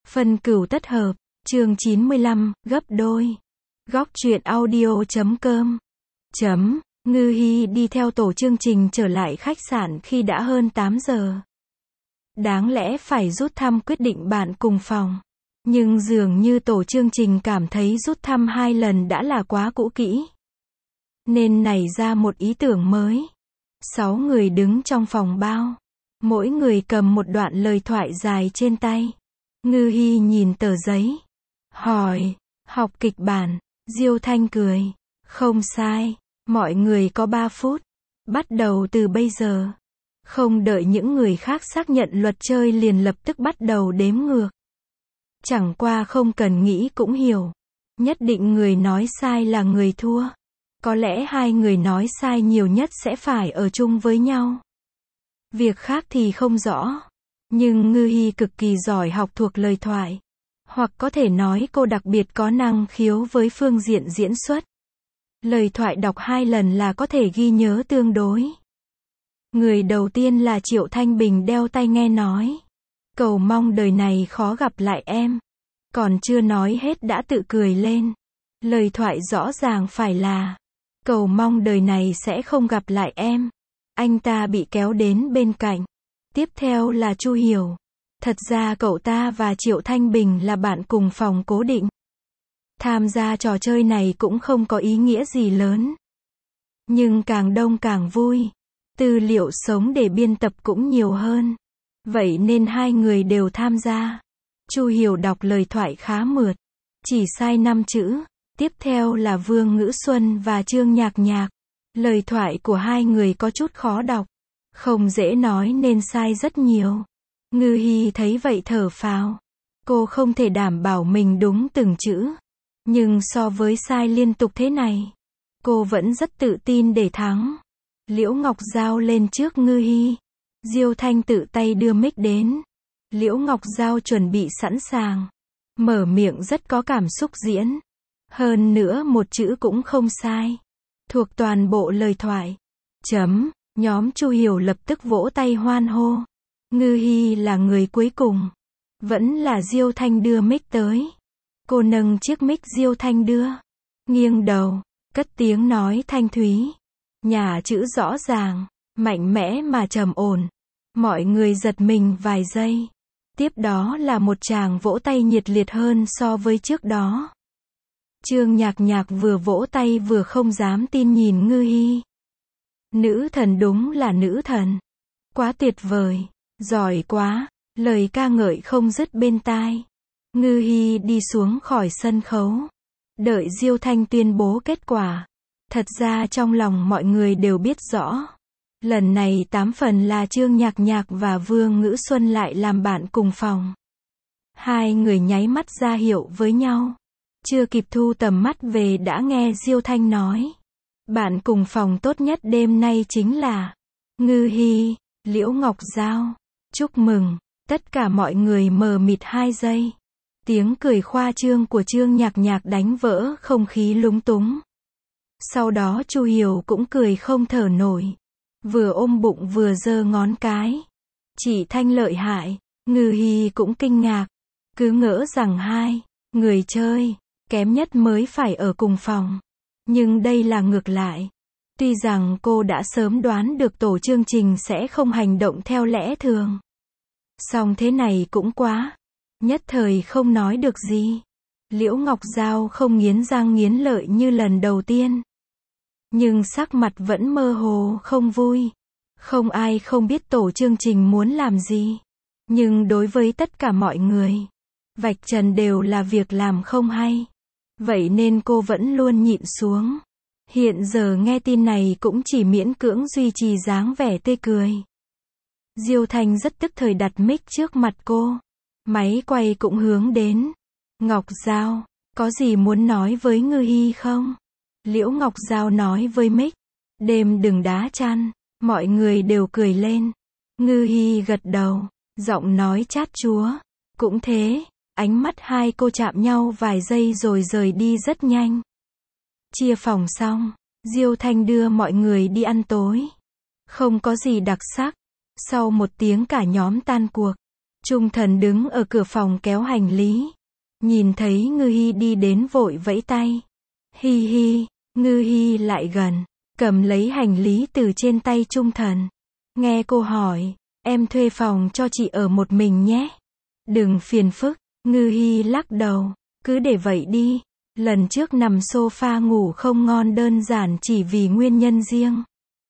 Phân cửu tất hợp, chương 95, gấp đôi. Góc truyện audio.com. Ngư Hi đi theo tổ chương trình trở lại khách sạn khi đã hơn 8 giờ. Đáng lẽ phải rút thăm quyết định bạn cùng phòng. Nhưng dường như tổ chương trình cảm thấy rút thăm 2 lần đã là quá cũ kỹ. Nên nảy ra một ý tưởng mới. 6 người đứng trong phòng bao. Mỗi người cầm một đoạn lời thoại dài trên tay. Ngư Hi nhìn tờ giấy. Hỏi, học kịch bản. Diêu Thanh cười. Không sai, mọi người có 3 phút. Bắt đầu từ bây giờ. Không đợi những người khác xác nhận luật chơi liền lập tức bắt đầu đếm ngược. Chẳng qua không cần nghĩ cũng hiểu. Nhất định người nói sai là người thua. Có lẽ 2 người nói sai nhiều nhất sẽ phải ở chung với nhau. Việc khác thì không rõ. Nhưng Ngư Hi cực kỳ giỏi học thuộc lời thoại. Hoặc có thể nói cô đặc biệt có năng khiếu với phương diện diễn xuất. Lời thoại đọc 2 lần là có thể ghi nhớ tương đối. Người đầu tiên là Triệu Thanh Bình đeo tai nghe nói. Cầu mong đời này khó gặp lại em. Còn chưa nói hết đã tự cười lên. Lời thoại rõ ràng phải là cầu mong đời này sẽ không gặp lại em. Anh ta bị kéo đến bên cạnh. Tiếp theo là Chu Hiểu. Thật ra cậu ta và Triệu Thanh Bình là bạn cùng phòng cố định. Tham gia trò chơi này cũng không có ý nghĩa gì lớn. Nhưng càng đông càng vui. Tư liệu sống để biên tập cũng nhiều hơn. Vậy nên 2 người đều tham gia. Chu Hiểu đọc lời thoại khá mượt. Chỉ sai 5 chữ. Tiếp theo là Vương Ngữ Xuân và Trương Nhạc Nhạc. Lời thoại của 2 người có chút khó đọc. Không dễ nói nên sai rất nhiều. Ngư Hi thấy vậy thở phào. Cô không thể đảm bảo mình đúng từng chữ. Nhưng so với sai liên tục thế này, cô vẫn rất tự tin để thắng. Liễu Ngọc Giao lên trước Ngư Hi. Diêu Thanh tự tay đưa mic đến. Liễu Ngọc Giao chuẩn bị sẵn sàng. Mở miệng rất có cảm xúc diễn. Hơn nữa một chữ cũng không sai. Thuộc toàn bộ lời thoại. Nhóm Chu Hiểu lập tức vỗ tay hoan hô. Ngư Hi là người cuối cùng. Vẫn là Diêu Thanh đưa mic tới. Cô nâng chiếc mic Diêu Thanh đưa. Nghiêng đầu. Cất tiếng nói thanh thúy. Nhà chữ rõ ràng. Mạnh mẽ mà trầm ổn. Mọi người giật mình vài giây. Tiếp đó là một tràng vỗ tay nhiệt liệt hơn so với trước đó. Trương Nhạc Nhạc vừa vỗ tay vừa không dám tin nhìn Ngư Hi. Nữ thần đúng là nữ thần. Quá tuyệt vời. Giỏi quá. Lời ca ngợi không dứt bên tai. Ngư Hi đi xuống khỏi sân khấu. Đợi Diêu Thanh tuyên bố kết quả. Thật ra trong lòng mọi người đều biết rõ. Lần này 8 phần là Trương Nhạc Nhạc và Vương Ngữ Xuân lại làm bạn cùng phòng. 2 người nháy mắt ra hiệu với nhau. Chưa kịp thu tầm mắt về đã nghe Diêu Thanh nói. Bạn cùng phòng tốt nhất đêm nay chính là Ngư Hi, Liễu Ngọc Giao. Chúc mừng. Tất cả mọi người mờ mịt 2 giây. Tiếng cười khoa trương của Trương Nhạc Nhạc đánh vỡ không khí lúng túng. Sau đó Chu Hiểu cũng cười không thở nổi. Vừa ôm bụng vừa giơ ngón cái. Chị Thanh lợi hại. Ngư Hi cũng kinh ngạc. Cứ ngỡ rằng 2 người chơi kém nhất mới phải ở cùng phòng. Nhưng đây là ngược lại. Tuy rằng cô đã sớm đoán được tổ chương trình sẽ không hành động theo lẽ thường. Song thế này cũng quá. Nhất thời không nói được gì. Liễu Ngọc Giao không nghiến răng nghiến lợi như lần đầu tiên. Nhưng sắc mặt vẫn mơ hồ không vui. Không ai không biết tổ chương trình muốn làm gì. Nhưng đối với tất cả mọi người, vạch trần đều là việc làm không hay. Vậy nên cô vẫn luôn nhịn xuống. Hiện giờ nghe tin này cũng chỉ miễn cưỡng duy trì dáng vẻ tươi cười. Diêu Thanh rất tức thời đặt mic trước mặt cô. Máy quay cũng hướng đến. Ngọc Giao, có gì muốn nói với Ngư Hi không? Liễu Ngọc Giao nói với mic. Đêm đừng đá chăn. Mọi người đều cười lên. Ngư Hi gật đầu. Giọng nói chát chúa. Cũng thế. Ánh mắt 2 cô chạm nhau vài giây rồi rời đi rất nhanh. Chia phòng xong. Diêu Thanh đưa mọi người đi ăn tối. Không có gì đặc sắc. Sau 1 tiếng cả nhóm tan cuộc. Trung Thần đứng ở cửa phòng kéo hành lý. Nhìn thấy Ngư Hi đi đến vội vẫy tay. Hi hi, Ngư Hi lại gần, cầm lấy hành lý từ trên tay Trung Thần. Nghe cô hỏi, em thuê phòng cho chị ở một mình nhé. Đừng phiền phức, Ngư Hi lắc đầu, cứ để vậy đi. Lần trước nằm sofa ngủ không ngon đơn giản chỉ vì nguyên nhân riêng.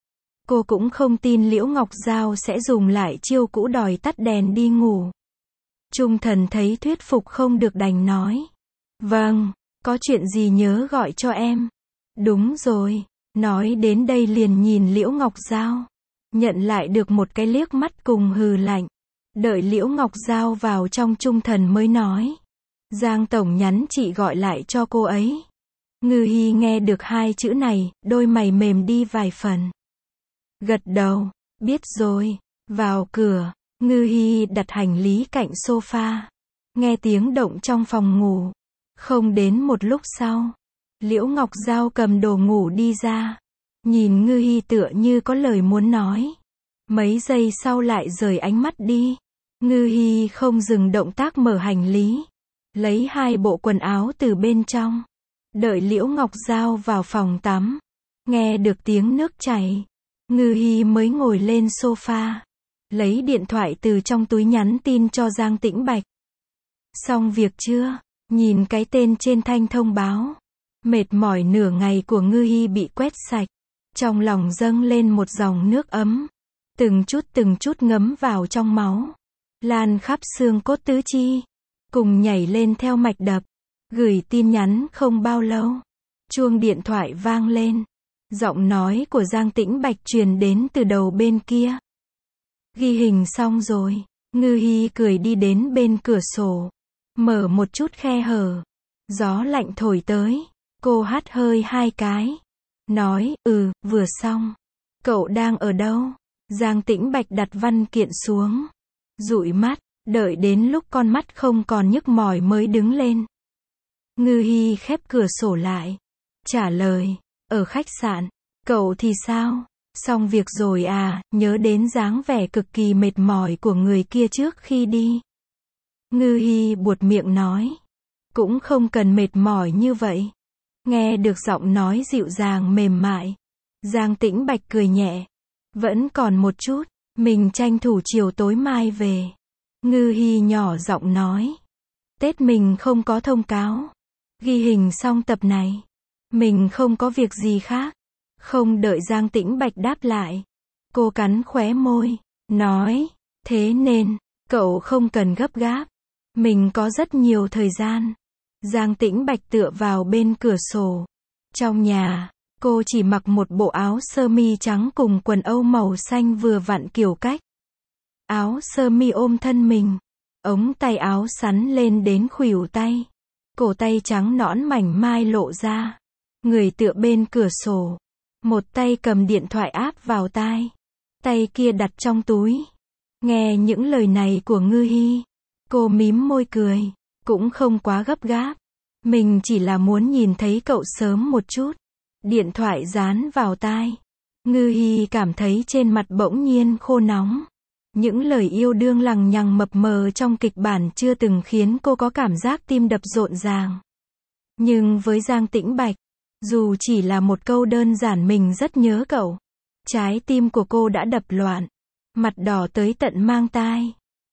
Cô cũng không tin Liễu Ngọc Giao sẽ dùng lại chiêu cũ đòi tắt đèn đi ngủ. Trung Thần thấy thuyết phục không được đành nói. Vâng, có chuyện gì nhớ gọi cho em. Đúng rồi, nói đến đây liền nhìn Liễu Ngọc Giao. Nhận lại được một cái liếc mắt cùng hừ lạnh. Đợi Liễu Ngọc Giao vào trong Trung Thần mới nói. Giang tổng nhắn chị gọi lại cho cô ấy. Ngư Hi nghe được hai chữ này, đôi mày mềm đi vài phần. Gật đầu, biết rồi, vào cửa, Ngư Hi đặt hành lý cạnh sofa. Nghe tiếng động trong phòng ngủ. Không đến một lúc sau, Liễu Ngọc Giao cầm đồ ngủ đi ra. Nhìn Ngư Hi tựa như có lời muốn nói. Mấy giây sau lại rời ánh mắt đi. Ngư Hi không dừng động tác mở hành lý. Lấy hai bộ quần áo từ bên trong. Đợi Liễu Ngọc Giao vào phòng tắm. Nghe được tiếng nước chảy. Ngư Hi mới ngồi lên sofa. Lấy điện thoại từ trong túi nhắn tin cho Giang Tĩnh Bạch. Xong việc chưa? Nhìn cái tên trên thanh thông báo. Mệt mỏi nửa ngày của Ngư Hi bị quét sạch. Trong lòng dâng lên một dòng nước ấm. Từng chút ngấm vào trong máu. Lan khắp xương cốt tứ chi. Cùng nhảy lên theo mạch đập. Gửi tin nhắn không bao lâu. Chuông điện thoại vang lên. Giọng nói của Giang Tĩnh Bạch truyền đến từ đầu bên kia. Ghi hình xong rồi. Ngư Hi cười đi đến bên cửa sổ. Mở một chút khe hở. Gió lạnh thổi tới. Cô hắt hơi hai cái. Nói, vừa xong. Cậu đang ở đâu? Giang Tĩnh Bạch đặt văn kiện xuống. Dụi mắt, đợi đến lúc con mắt không còn nhức mỏi mới đứng lên. Ngư Hi khép cửa sổ lại. Trả lời, ở khách sạn. Cậu thì sao? Xong việc rồi à? Nhớ đến dáng vẻ cực kỳ mệt mỏi của người kia trước khi đi. Ngư Hi buột miệng nói. Cũng không cần mệt mỏi như vậy. Nghe được giọng nói dịu dàng mềm mại. Giang Tĩnh Bạch cười nhẹ. Vẫn còn một chút, mình tranh thủ chiều tối mai về. Ngư Hi nhỏ giọng nói. Tết mình không có thông cáo. Ghi hình xong tập này. Mình không có việc gì khác. Không đợi Giang Tĩnh Bạch đáp lại. Cô cắn khóe môi. Nói. Thế nên, cậu không cần gấp gáp. Mình có rất nhiều thời gian. Giang Tĩnh Bạch tựa vào bên cửa sổ. Trong nhà, cô chỉ mặc một bộ áo sơ mi trắng cùng quần âu màu xanh vừa vặn kiểu cách. Áo sơ mi ôm thân mình. Ống tay áo sắn lên đến khuỷu tay. Cổ tay trắng nõn mảnh mai lộ ra. Người tựa bên cửa sổ. Một tay cầm điện thoại áp vào tai. Tay kia đặt trong túi. Nghe những lời này của Ngư Hi. Cô mím môi cười. Cũng không quá gấp gáp. Mình chỉ là muốn nhìn thấy cậu sớm một chút. Điện thoại dán vào tai. Ngư Hi cảm thấy trên mặt bỗng nhiên khô nóng. Những lời yêu đương lằng nhằng mập mờ trong kịch bản chưa từng khiến cô có cảm giác tim đập rộn ràng. Nhưng với Giang Tĩnh Bạch, dù chỉ là một câu đơn giản mình rất nhớ cậu. Trái tim của cô đã đập loạn. Mặt đỏ tới tận mang tai.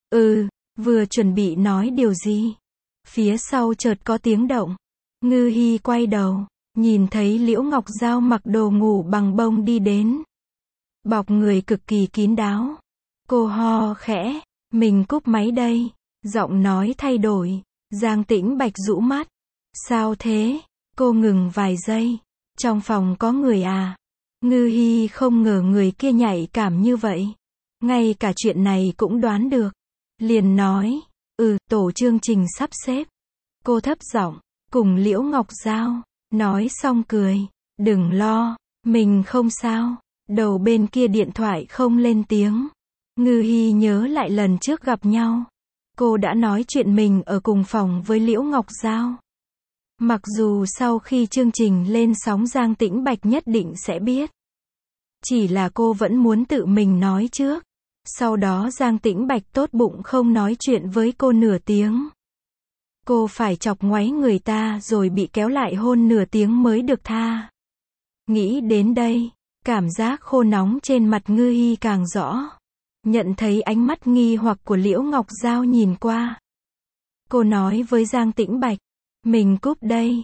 Vừa chuẩn bị nói điều gì. Phía sau chợt có tiếng động. Ngư Hi quay đầu. Nhìn thấy Liễu Ngọc Giao mặc đồ ngủ bằng bông đi đến. Bọc người cực kỳ kín đáo. Cô ho khẽ. Mình cúp máy đây. Giọng nói thay đổi. Giang Tĩnh Bạch rũ mắt. Sao thế? Cô ngừng vài giây. Trong phòng có người à? Ngư Hi không ngờ người kia nhạy cảm như vậy. Ngay cả chuyện này cũng đoán được. Liền nói. Tổ chương trình sắp xếp. Cô thấp giọng. Cùng Liễu Ngọc Giao. Nói xong cười. Đừng lo. Mình không sao. Đầu bên kia điện thoại không lên tiếng. Ngư Hi nhớ lại lần trước gặp nhau. Cô đã nói chuyện mình ở cùng phòng với Liễu Ngọc Giao. Mặc dù sau khi chương trình lên sóng Giang Tĩnh Bạch nhất định sẽ biết. Chỉ là cô vẫn muốn tự mình nói trước. Sau đó Giang Tĩnh Bạch tốt bụng không nói chuyện với cô nửa tiếng. Cô phải chọc ngoáy người ta rồi bị kéo lại hôn nửa tiếng mới được tha. Nghĩ đến đây, cảm giác khô nóng trên mặt Ngư Hi càng rõ. Nhận thấy ánh mắt nghi hoặc của Liễu Ngọc Giao nhìn qua. Cô nói với Giang Tĩnh Bạch, mình cúp đây.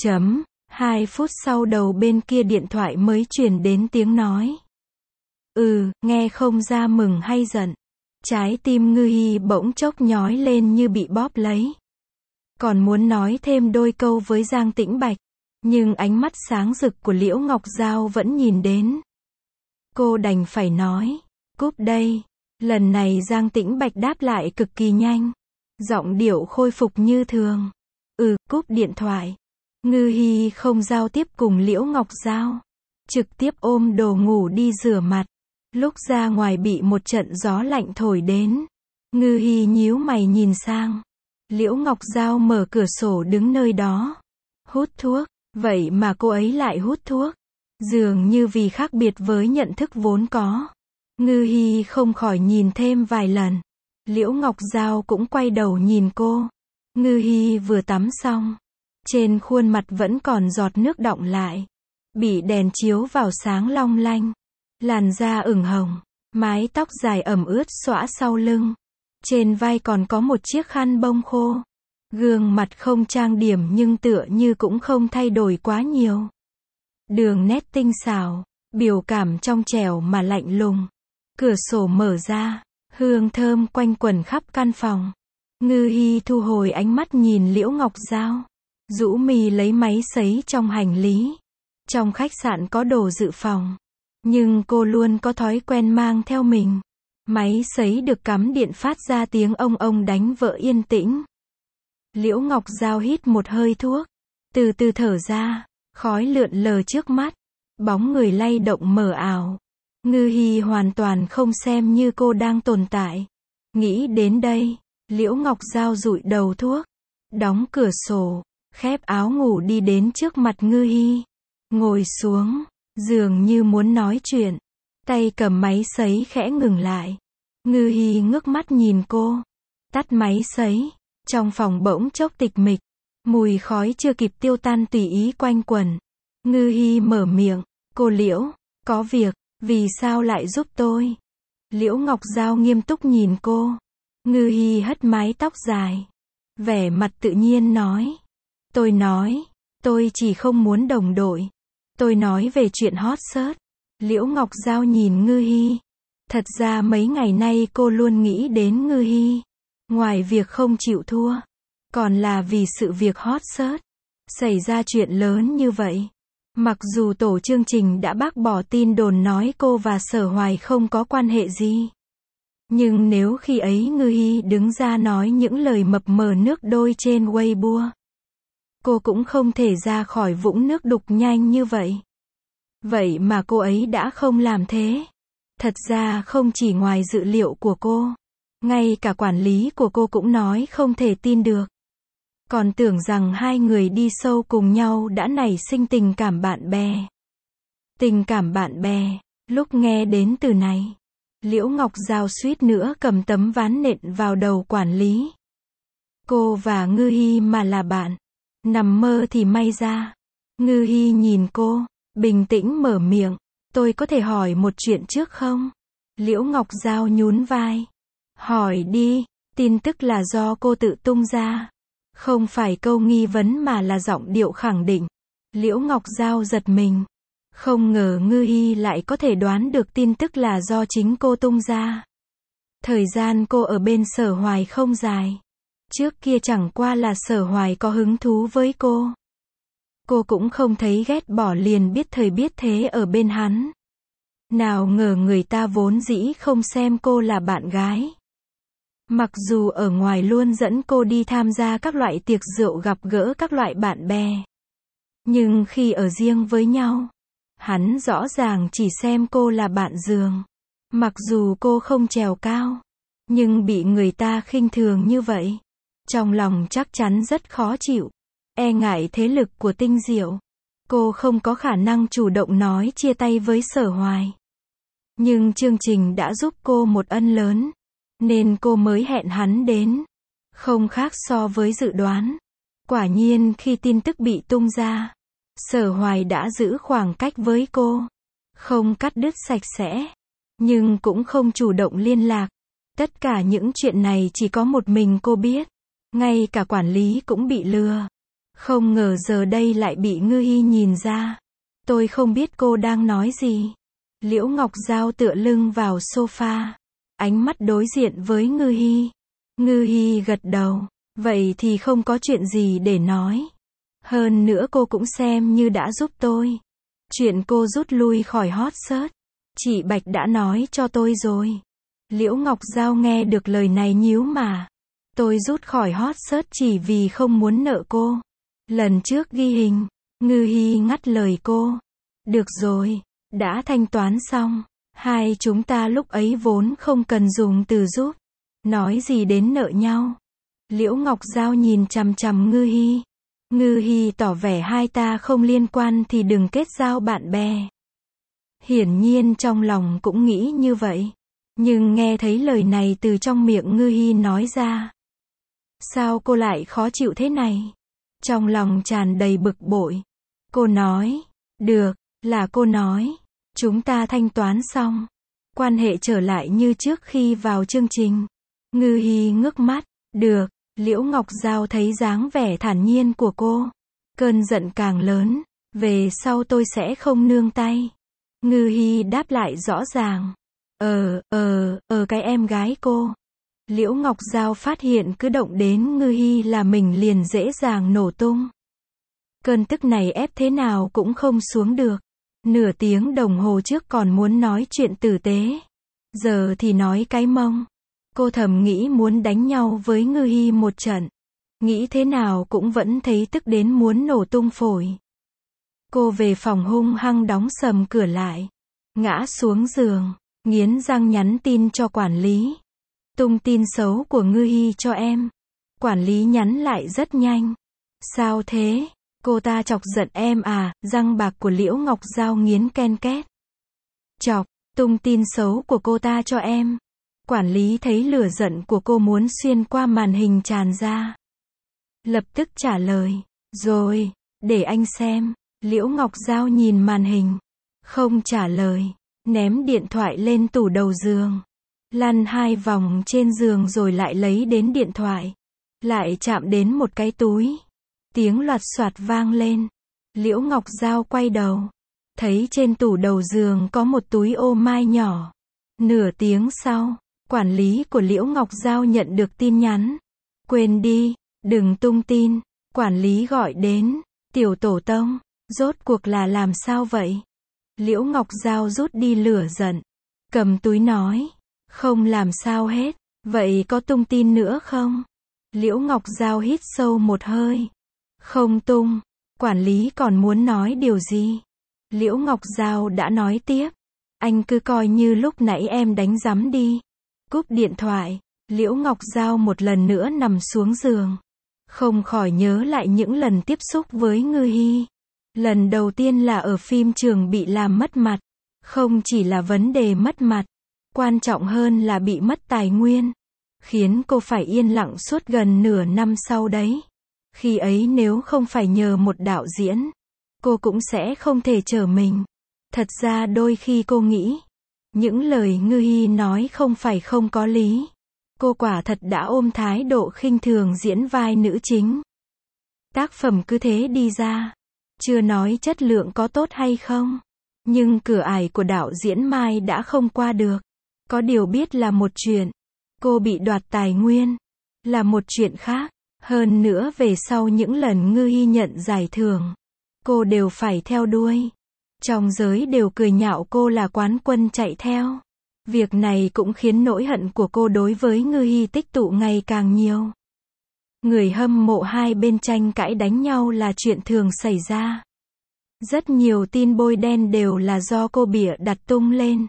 2 phút sau đầu bên kia điện thoại mới truyền đến tiếng nói. Nghe không ra mừng hay giận. Trái tim Ngư Hi bỗng chốc nhói lên như bị bóp lấy. Còn muốn nói thêm đôi câu với Giang Tĩnh Bạch, nhưng ánh mắt sáng rực của Liễu Ngọc Giao vẫn nhìn đến. Cô đành phải nói, cúp đây. Lần này Giang Tĩnh Bạch đáp lại cực kỳ nhanh. Giọng điệu khôi phục như thường. Cúp điện thoại. Ngư Hi không giao tiếp cùng Liễu Ngọc Giao. Trực tiếp ôm đồ ngủ đi rửa mặt. Lúc ra ngoài bị một trận gió lạnh thổi đến. Ngư Hi nhíu mày nhìn sang. Liễu Ngọc Giao mở cửa sổ đứng nơi đó. Hút thuốc. Vậy mà cô ấy lại hút thuốc. Dường như vì khác biệt với nhận thức vốn có. Ngư Hi không khỏi nhìn thêm vài lần. Liễu Ngọc Giao cũng quay đầu nhìn cô. Ngư Hi vừa tắm xong. Trên khuôn mặt vẫn còn giọt nước đọng lại. Bị đèn chiếu vào sáng long lanh. Làn da ửng hồng. Mái tóc dài ẩm ướt xõa sau lưng. Trên vai còn có một chiếc khăn bông khô. Gương mặt không trang điểm nhưng tựa như cũng không thay đổi quá nhiều. Đường nét tinh xảo. Biểu cảm trong trẻo mà lạnh lùng. Cửa sổ mở ra. Hương thơm quanh quẩn khắp căn phòng. Ngư Hi thu hồi ánh mắt nhìn Liễu Ngọc Giao. Rũ mi lấy máy sấy trong hành lý. Trong khách sạn có đồ dự phòng. Nhưng cô luôn có thói quen mang theo mình. Máy sấy được cắm điện phát ra tiếng ông đánh vỡ yên tĩnh. Liễu Ngọc Giao hít một hơi thuốc. Từ từ thở ra. Khói lượn lờ trước mắt. Bóng người lay động mờ ảo. Ngư Hi hoàn toàn không xem như cô đang tồn tại. Nghĩ đến đây, Liễu Ngọc Giao dụi đầu thuốc. Đóng cửa sổ. Khép áo ngủ đi đến trước mặt Ngư Hi. Ngồi xuống. Dường như muốn nói chuyện. Tay cầm máy sấy khẽ ngừng lại. Ngư Hi ngước mắt nhìn cô. Tắt máy sấy. Trong phòng bỗng chốc tịch mịch. Mùi khói chưa kịp tiêu tan tùy ý quanh quẩn. Ngư Hi mở miệng. Cô Liễu, có việc, vì sao lại giúp tôi? Liễu Ngọc Giao nghiêm túc nhìn cô. Ngư Hi hất mái tóc dài. Vẻ mặt tự nhiên nói. Tôi chỉ không muốn đồng đội. Tôi nói về chuyện hot search. Liễu Ngọc Giao nhìn Ngư Hi. Thật ra mấy ngày nay cô luôn nghĩ đến Ngư Hi. Ngoài việc không chịu thua, còn là vì sự việc hot search. Xảy ra chuyện lớn như vậy. Mặc dù tổ chương trình đã bác bỏ tin đồn nói cô và Sở Hoài không có quan hệ gì. Nhưng nếu khi ấy Ngư Hi đứng ra nói những lời mập mờ nước đôi trên Weibo, cô cũng không thể ra khỏi vũng nước đục nhanh như vậy. Vậy mà cô ấy đã không làm thế. Thật ra không chỉ ngoài dự liệu của cô, ngay cả quản lý của cô cũng nói không thể tin được. Còn tưởng rằng hai người đi sâu cùng nhau đã nảy sinh tình cảm bạn bè. Tình cảm bạn bè, lúc nghe đến từ này, Liễu Ngọc Giao suýt nữa cầm tấm ván nện vào đầu quản lý. Cô và Ngư Hi mà là bạn, nằm mơ thì may ra. Ngư Hi nhìn cô, bình tĩnh mở miệng. Tôi có thể hỏi một chuyện trước không? Liễu Ngọc Giao nhún vai. Hỏi đi, tin tức là do cô tự tung ra. Không phải câu nghi vấn mà là giọng điệu khẳng định. Liễu Ngọc Giao giật mình. Không ngờ Ngư Hi lại có thể đoán được tin tức là do chính cô tung ra. Thời gian cô ở bên Sở Hoài không dài. Trước kia chẳng qua là Sở Hoài có hứng thú với cô. Cô cũng không thấy ghét bỏ liền biết thời biết thế ở bên hắn. Nào ngờ người ta vốn dĩ không xem cô là bạn gái. Mặc dù ở ngoài luôn dẫn cô đi tham gia các loại tiệc rượu gặp gỡ các loại bạn bè. Nhưng khi ở riêng với nhau, hắn rõ ràng chỉ xem cô là bạn giường. Mặc dù cô không trèo cao, nhưng bị người ta khinh thường như vậy, trong lòng chắc chắn rất khó chịu. E ngại thế lực của Tinh Diệu, cô không có khả năng chủ động nói chia tay với Sở Hoài. Nhưng chương trình đã giúp cô một ân lớn, nên cô mới hẹn hắn đến. Không khác so với dự đoán. Quả nhiên khi tin tức bị tung ra, Sở Hoài đã giữ khoảng cách với cô. Không cắt đứt sạch sẽ, nhưng cũng không chủ động liên lạc. Tất cả những chuyện này chỉ có một mình cô biết. Ngay cả quản lý cũng bị lừa. Không ngờ giờ đây lại bị Ngư Hi nhìn ra. Tôi không biết cô đang nói gì. Liễu Ngọc Giao tựa lưng vào sofa, ánh mắt đối diện với Ngư Hi. Ngư Hi gật đầu. Vậy thì không có chuyện gì để nói. Hơn nữa cô cũng xem như đã giúp tôi. Chuyện cô rút lui khỏi hot search, chị Bạch đã nói cho tôi rồi. Liễu Ngọc Giao nghe được lời này nhíu mà. Tôi rút khỏi hot search chỉ vì không muốn nợ cô. Lần trước ghi hình. Ngư Hi ngắt lời cô. Được rồi, đã thanh toán xong. Hai chúng ta lúc ấy vốn không cần dùng từ giúp. Nói gì đến nợ nhau. Liễu Ngọc Giao nhìn chằm chằm Ngư Hi. Ngư Hi tỏ vẻ hai ta không liên quan thì đừng kết giao bạn bè. Hiển nhiên trong lòng cũng nghĩ như vậy. Nhưng nghe thấy lời này từ trong miệng Ngư Hi nói ra. Sao cô lại khó chịu thế này? Trong lòng tràn đầy bực bội. Cô nói. Được, là cô nói. Chúng ta thanh toán xong. Quan hệ trở lại như trước khi vào chương trình. Ngư Hi ngước mắt. Được. Liễu Ngọc Giao thấy dáng vẻ thản nhiên của cô. Cơn giận càng lớn. Về sau tôi sẽ không nương tay. Ngư Hi đáp lại rõ ràng. Cái em gái cô. Liễu Ngọc Giao phát hiện cứ động đến Ngư Hi là mình liền dễ dàng nổ tung. Cơn tức này ép thế nào cũng không xuống được. Nửa tiếng đồng hồ trước còn muốn nói chuyện tử tế. Giờ thì nói cái mông. Cô thầm nghĩ muốn đánh nhau với Ngư Hi một trận. Nghĩ thế nào cũng vẫn thấy tức đến muốn nổ tung phổi. Cô về phòng hung hăng đóng sầm cửa lại. Ngã xuống giường, nghiến răng nhắn tin cho quản lý. Tung tin xấu của Ngư Hi cho em. Quản lý nhắn lại rất nhanh. Sao thế? Cô ta chọc giận em à? Răng bạc của Liễu Ngọc Giao nghiến ken két. Chọc, tung tin xấu của cô ta cho em. Quản lý thấy lửa giận của cô muốn xuyên qua màn hình tràn ra. Lập tức trả lời. Rồi, để anh xem. Liễu Ngọc Giao nhìn màn hình. Không trả lời. Ném điện thoại lên tủ đầu giường. Lăn 2 vòng trên giường rồi lại lấy đến điện thoại. Lại chạm đến một cái túi. Tiếng loạt soạt vang lên. Liễu Ngọc Giao quay đầu. Thấy trên tủ đầu giường có một túi ô mai nhỏ. Nửa tiếng sau, quản lý của Liễu Ngọc Giao nhận được tin nhắn. Quên đi, đừng tung tin. Quản lý gọi đến. Tiểu tổ tông, rốt cuộc là làm sao vậy? Liễu Ngọc Giao rút đi lửa giận. Cầm túi nói. Không làm sao hết. Vậy có tung tin nữa không? Liễu Ngọc Giao hít sâu một hơi. Không tung. Quản lý còn muốn nói điều gì? Liễu Ngọc Giao đã nói tiếp. Anh cứ coi như lúc nãy em đánh rắm đi. Cúp điện thoại. Liễu Ngọc Giao một lần nữa nằm xuống giường. Không khỏi nhớ lại những lần tiếp xúc với Ngư Hi. Lần đầu tiên là ở phim trường bị làm mất mặt. Không chỉ là vấn đề mất mặt. Quan trọng hơn là bị mất tài nguyên. Khiến cô phải yên lặng suốt gần nửa năm sau đấy. Khi ấy nếu không phải nhờ một đạo diễn, cô cũng sẽ không thể trở mình. Thật ra đôi khi cô nghĩ, những lời Ngư Hi nói không phải không có lý. Cô quả thật đã ôm thái độ khinh thường diễn vai nữ chính. Tác phẩm cứ thế đi ra. Chưa nói chất lượng có tốt hay không. Nhưng cửa ải của đạo diễn Mai đã không qua được. Có điều biết là một chuyện. Cô bị đoạt tài nguyên. Là một chuyện khác. Hơn nữa về sau những lần Ngư Hi nhận giải thưởng. Cô đều phải theo đuôi. Trong giới đều cười nhạo cô là quán quân chạy theo. Việc này cũng khiến nỗi hận của cô đối với Ngư Hi tích tụ ngày càng nhiều. Người hâm mộ hai bên tranh cãi đánh nhau là chuyện thường xảy ra. Rất nhiều tin bôi đen đều là do cô bịa đặt tung lên.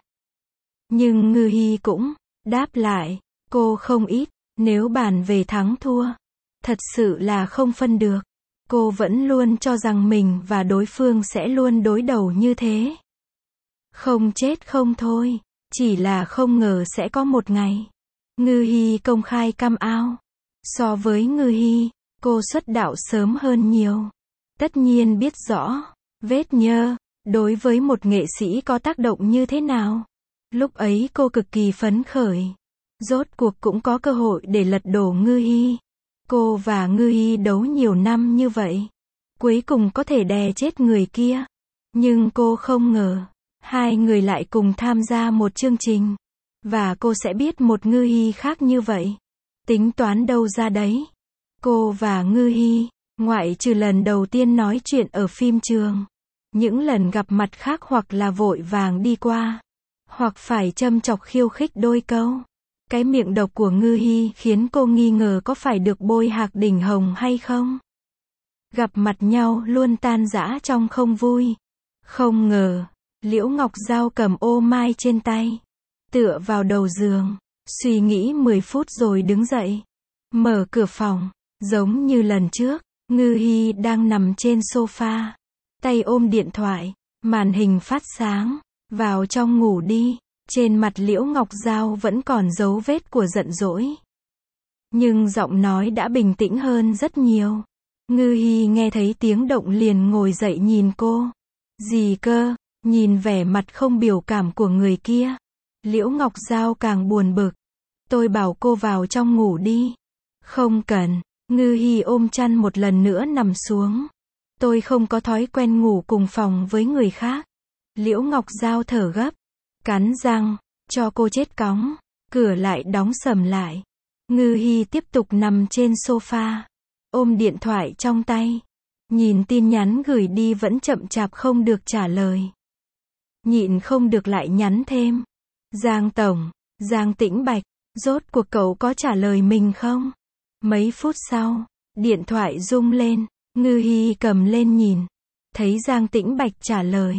Nhưng Ngư Hi cũng đáp lại, cô không ít, nếu bàn về thắng thua, thật sự là không phân được. Cô vẫn luôn cho rằng mình và đối phương sẽ luôn đối đầu như thế. Không chết không thôi. Chỉ là không ngờ sẽ có một ngày. Ngư Hi công khai cam ao. So với Ngư Hi, cô xuất đạo sớm hơn nhiều. Tất nhiên biết rõ, vết nhơ, đối với một nghệ sĩ có tác động như thế nào. Lúc ấy cô cực kỳ phấn khởi. Rốt cuộc cũng có cơ hội để lật đổ Ngư Hi. Cô và Ngư Hi đấu nhiều năm như vậy. Cuối cùng có thể đè chết người kia. Nhưng cô không ngờ, hai người lại cùng tham gia một chương trình. Và cô sẽ biết một Ngư Hi khác như vậy. Tính toán đâu ra đấy. Cô và Ngư Hi, ngoại trừ lần đầu tiên nói chuyện ở phim trường. Những lần gặp mặt khác hoặc là vội vàng đi qua. Hoặc phải châm chọc khiêu khích đôi câu. Cái miệng độc của Ngư Hi khiến cô nghi ngờ có phải được bôi hạc đỉnh hồng hay không. Gặp mặt nhau luôn tan rã trong không vui. Không ngờ, Liễu Ngọc Giao cầm ô mai trên tay. Tựa vào đầu giường. Suy nghĩ 10 phút rồi đứng dậy. Mở cửa phòng. Giống như lần trước, Ngư Hi đang nằm trên sofa. Tay ôm điện thoại. Màn hình phát sáng. Vào trong ngủ đi. Trên mặt Liễu Ngọc Giao vẫn còn dấu vết của giận dỗi. Nhưng giọng nói đã bình tĩnh hơn rất nhiều. Ngư Hi nghe thấy tiếng động liền ngồi dậy nhìn cô. Gì cơ? Nhìn vẻ mặt không biểu cảm của người kia. Liễu Ngọc Giao càng buồn bực. Tôi bảo cô vào trong ngủ đi. Không cần. Ngư Hi ôm chăn một lần nữa nằm xuống. Tôi không có thói quen ngủ cùng phòng với người khác. Liễu Ngọc Giao thở gấp. Cắn răng. Cho cô chết cóng. Cửa lại đóng sầm lại. Ngư Hi tiếp tục nằm trên sofa. Ôm điện thoại trong tay. Nhìn tin nhắn gửi đi vẫn chậm chạp không được trả lời. Nhịn không được lại nhắn thêm. Giang Tổng, Giang Tĩnh Bạch, rốt cuộc cậu có trả lời mình không? Mấy phút sau, điện thoại rung lên. Ngư Hi cầm lên nhìn. Thấy Giang Tĩnh Bạch trả lời.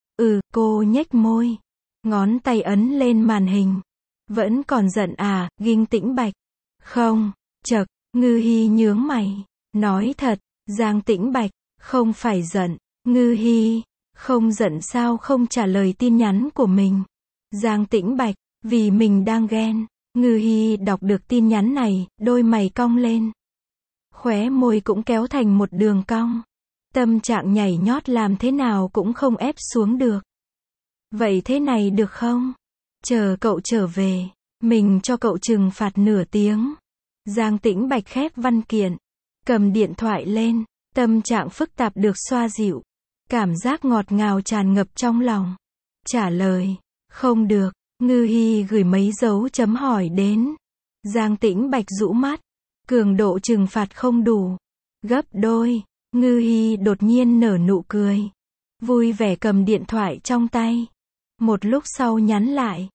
Cô nhếch môi. Ngón tay ấn lên màn hình. Vẫn còn giận à, Ghinh Tĩnh Bạch? Không, chậc, Ngư Hi nhướng mày. Nói thật, Giang Tĩnh Bạch, không phải giận. Ngư Hi, không giận sao không trả lời tin nhắn của mình. Giang Tĩnh Bạch, vì mình đang ghen. Ngư Hi đọc được tin nhắn này, đôi mày cong lên. Khóe môi cũng kéo thành một đường cong. Tâm trạng nhảy nhót làm thế nào cũng không ép xuống được. Vậy thế này được không? Chờ cậu trở về, mình cho cậu trừng phạt nửa tiếng. Giang Tĩnh Bạch khép văn kiện. Cầm điện thoại lên, tâm trạng phức tạp được xoa dịu. Cảm giác ngọt ngào tràn ngập trong lòng. Trả lời, không được. Ngư Hi gửi mấy dấu chấm hỏi đến. Giang Tĩnh Bạch rũ mắt. Cường độ trừng phạt không đủ. Gấp đôi. Ngư Hi đột nhiên nở nụ cười. Vui vẻ cầm điện thoại trong tay. Một lúc sau nhắn lại.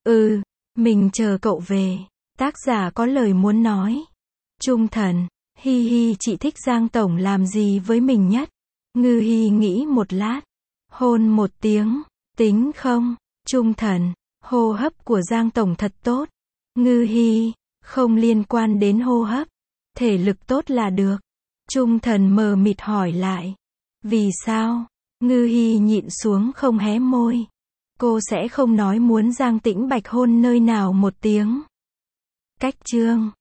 Mình chờ cậu về. Tác giả có lời muốn nói. Trung thần. Hi Hi, chị thích Giang Tổng làm gì với mình nhất? Ngư Hi nghĩ một lát. Hôn một tiếng. Tính không? Trung thần. Hô hấp của Giang Tổng thật tốt. Ngư Hi. Không liên quan đến hô hấp. Thể lực tốt là được. Trung thần mờ mịt hỏi lại. Vì sao? Ngư Hi nhịn xuống không hé môi. Cô sẽ không nói muốn Giang Tĩnh Bạch hôn nơi nào một tiếng. Cách chương